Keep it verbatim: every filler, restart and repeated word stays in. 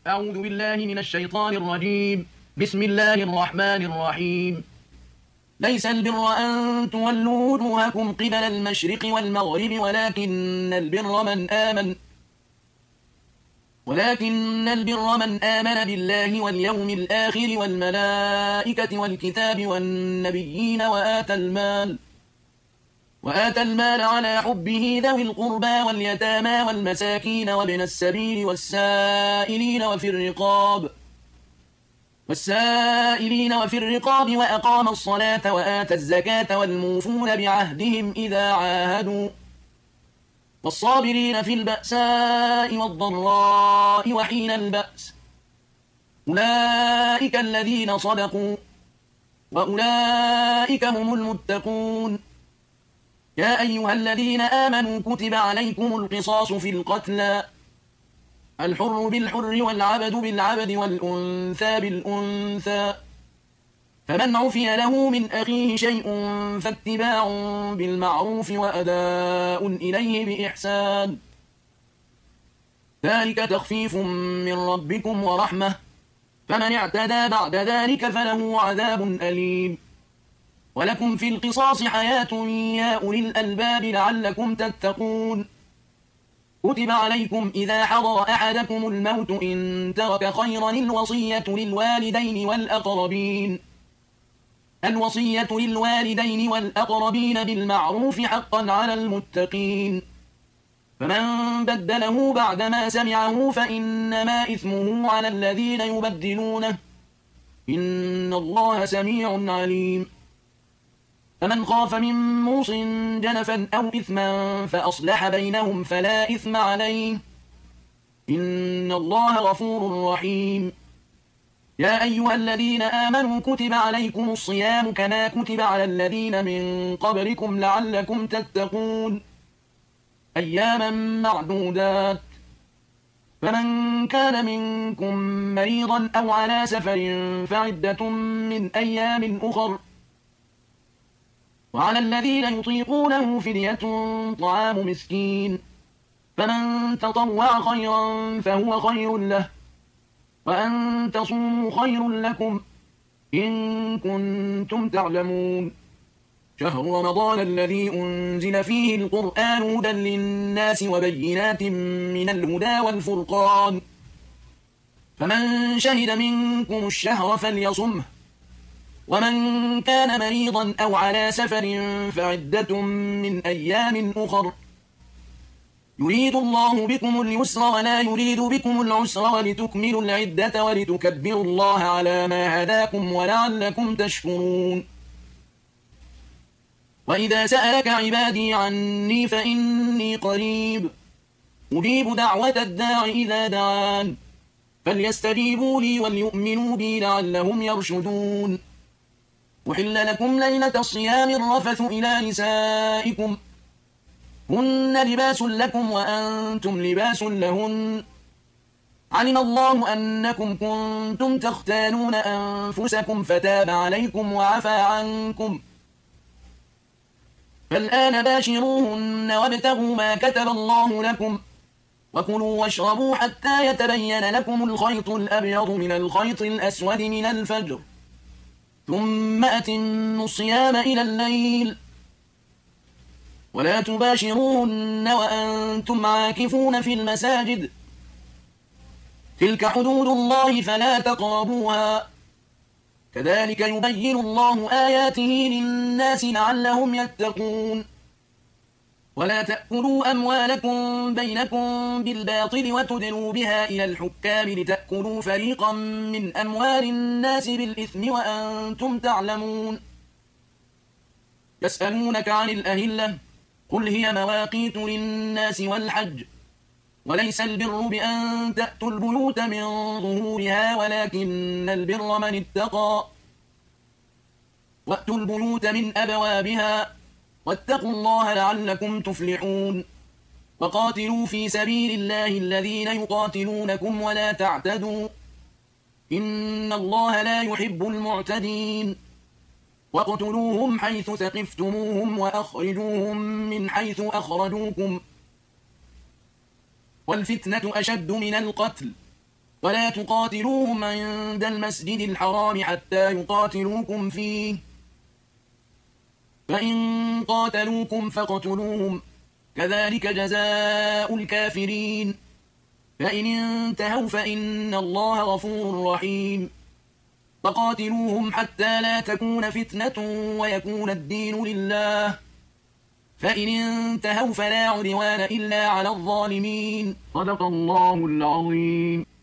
أعوذ بالله من الشيطان الرجيم. بسم الله الرحمن الرحيم. ليس البر أن تولوا وجوهكم قبل المشرق والمغرب ولكن البر من آمن ولكن البر من آمن بالله واليوم الآخر والملائكة والكتاب والنبيين وآتى المال وآتى المال على حبه ذوي القربى واليتامى والمساكين وابن السبيل والسائلين وفي الرقاب والسائلين وفي الرقاب وأقام الصلاة وآتى الزكاة والموفون بعهدهم إذا عاهدوا والصابرين في البأساء والضراء وحين البأس أولئك الذين صدقوا وأولئك هم المتقون. يا أيها الذين آمنوا كتب عليكم القصاص في القتلى الحر بالحر والعبد بالعبد والأنثى بالأنثى فمن عفي له من أخيه شيء فاتباع بالمعروف وأداء إليه بإحسان ذلك تخفيف من ربكم ورحمة فمن اعتدى بعد ذلك فله عذاب أليم. ولكم في القصاص حياة يا أولي الألباب لعلكم تتقون. كتب عليكم إذا حضر أحدكم الموت إن ترك خيرا الوصية للوالدين والأقربين الوصية للوالدين والأقربين بالمعروف حقا على المتقين. فمن بدله بعدما سمعه فإنما إثمه على الذين يبدلونه إن الله سميع عليم. فمن خاف من موص جنفا أو إثما فأصلح بينهم فلا إثم عليه إن الله غفور رحيم. يا أيها الذين آمنوا كتب عليكم الصيام كما كتب على الذين من قبلكم لعلكم تتقون أياما معدودات. فمن كان منكم مريضا أو على سفر فعدة من أيام أخر وعلى الذين يطيقونه فدية طعام مسكين فمن تطوع خيرا فهو خير له وأن تصوموا خير لكم إن كنتم تعلمون. شهر رمضان الذي أنزل فيه القرآن هدى للناس وبينات من الهدى والفرقان فمن شهد منكم الشهر فليصمه ومن كان مريضا أو على سفر فعدة من أيام أخر يريد الله بكم اليسر ولا يريد بكم العسر ولتكملوا العدة ولتكبروا الله على ما هداكم ولعلكم تشكرون. وإذا سألك عبادي عني فإني قريب أجيب دعوة الداع إذا دعان فليستجيبوا لي وليؤمنوا بي لعلهم يرشدون. أحل لكم ليلة الصيام الرفث إلى نسائكم هن لباس لكم وأنتم لباس لهن علم الله أنكم كنتم تختانون أنفسكم فتاب عليكم وعفى عنكم فالآن باشروهن وابتغوا ما كتب الله لكم وكلوا واشربوا حتى يتبين لكم الخيط الأبيض من الخيط الأسود من الفجر ثم أتموا الصيام إلى الليل ولا تباشروهن وأنتم عاكفون في المساجد تلك حدود الله فلا تقربوها كذلك يبين الله آياته للناس لعلهم يتقون. ولا تأكلوا أموالكم بينكم بالباطل وتدلوا بها إلى الحكام لتأكلوا فريقا من أموال الناس بالإثم وأنتم تعلمون. يسألونك عن الأهلة قل هي مواقيت للناس والحج وليس البر بأن تأتوا البيوت من ظهورها ولكن البر من اتقى وأتوا البيوت من أبوابها واتقوا الله لعلكم تفلحون. وقاتلوا في سبيل الله الذين يقاتلونكم ولا تعتدوا إن الله لا يحب المعتدين. واقتلوهم حيث ثقفتموهم وأخرجوهم من حيث أخرجوكم والفتنة أشد من القتل ولا تقاتلوهم عند المسجد الحرام حتى يقاتلوكم فيه، فإن قاتلوكم فاقتلوهم، كذلك جزاء الكافرين. فإن انتهوا فإن الله غفور رحيم. فقاتلوهم حتى لا تكون فتنة ويكون الدين لله، فإن انتهوا فلا عدوان إلا على الظالمين. صدق الله العظيم.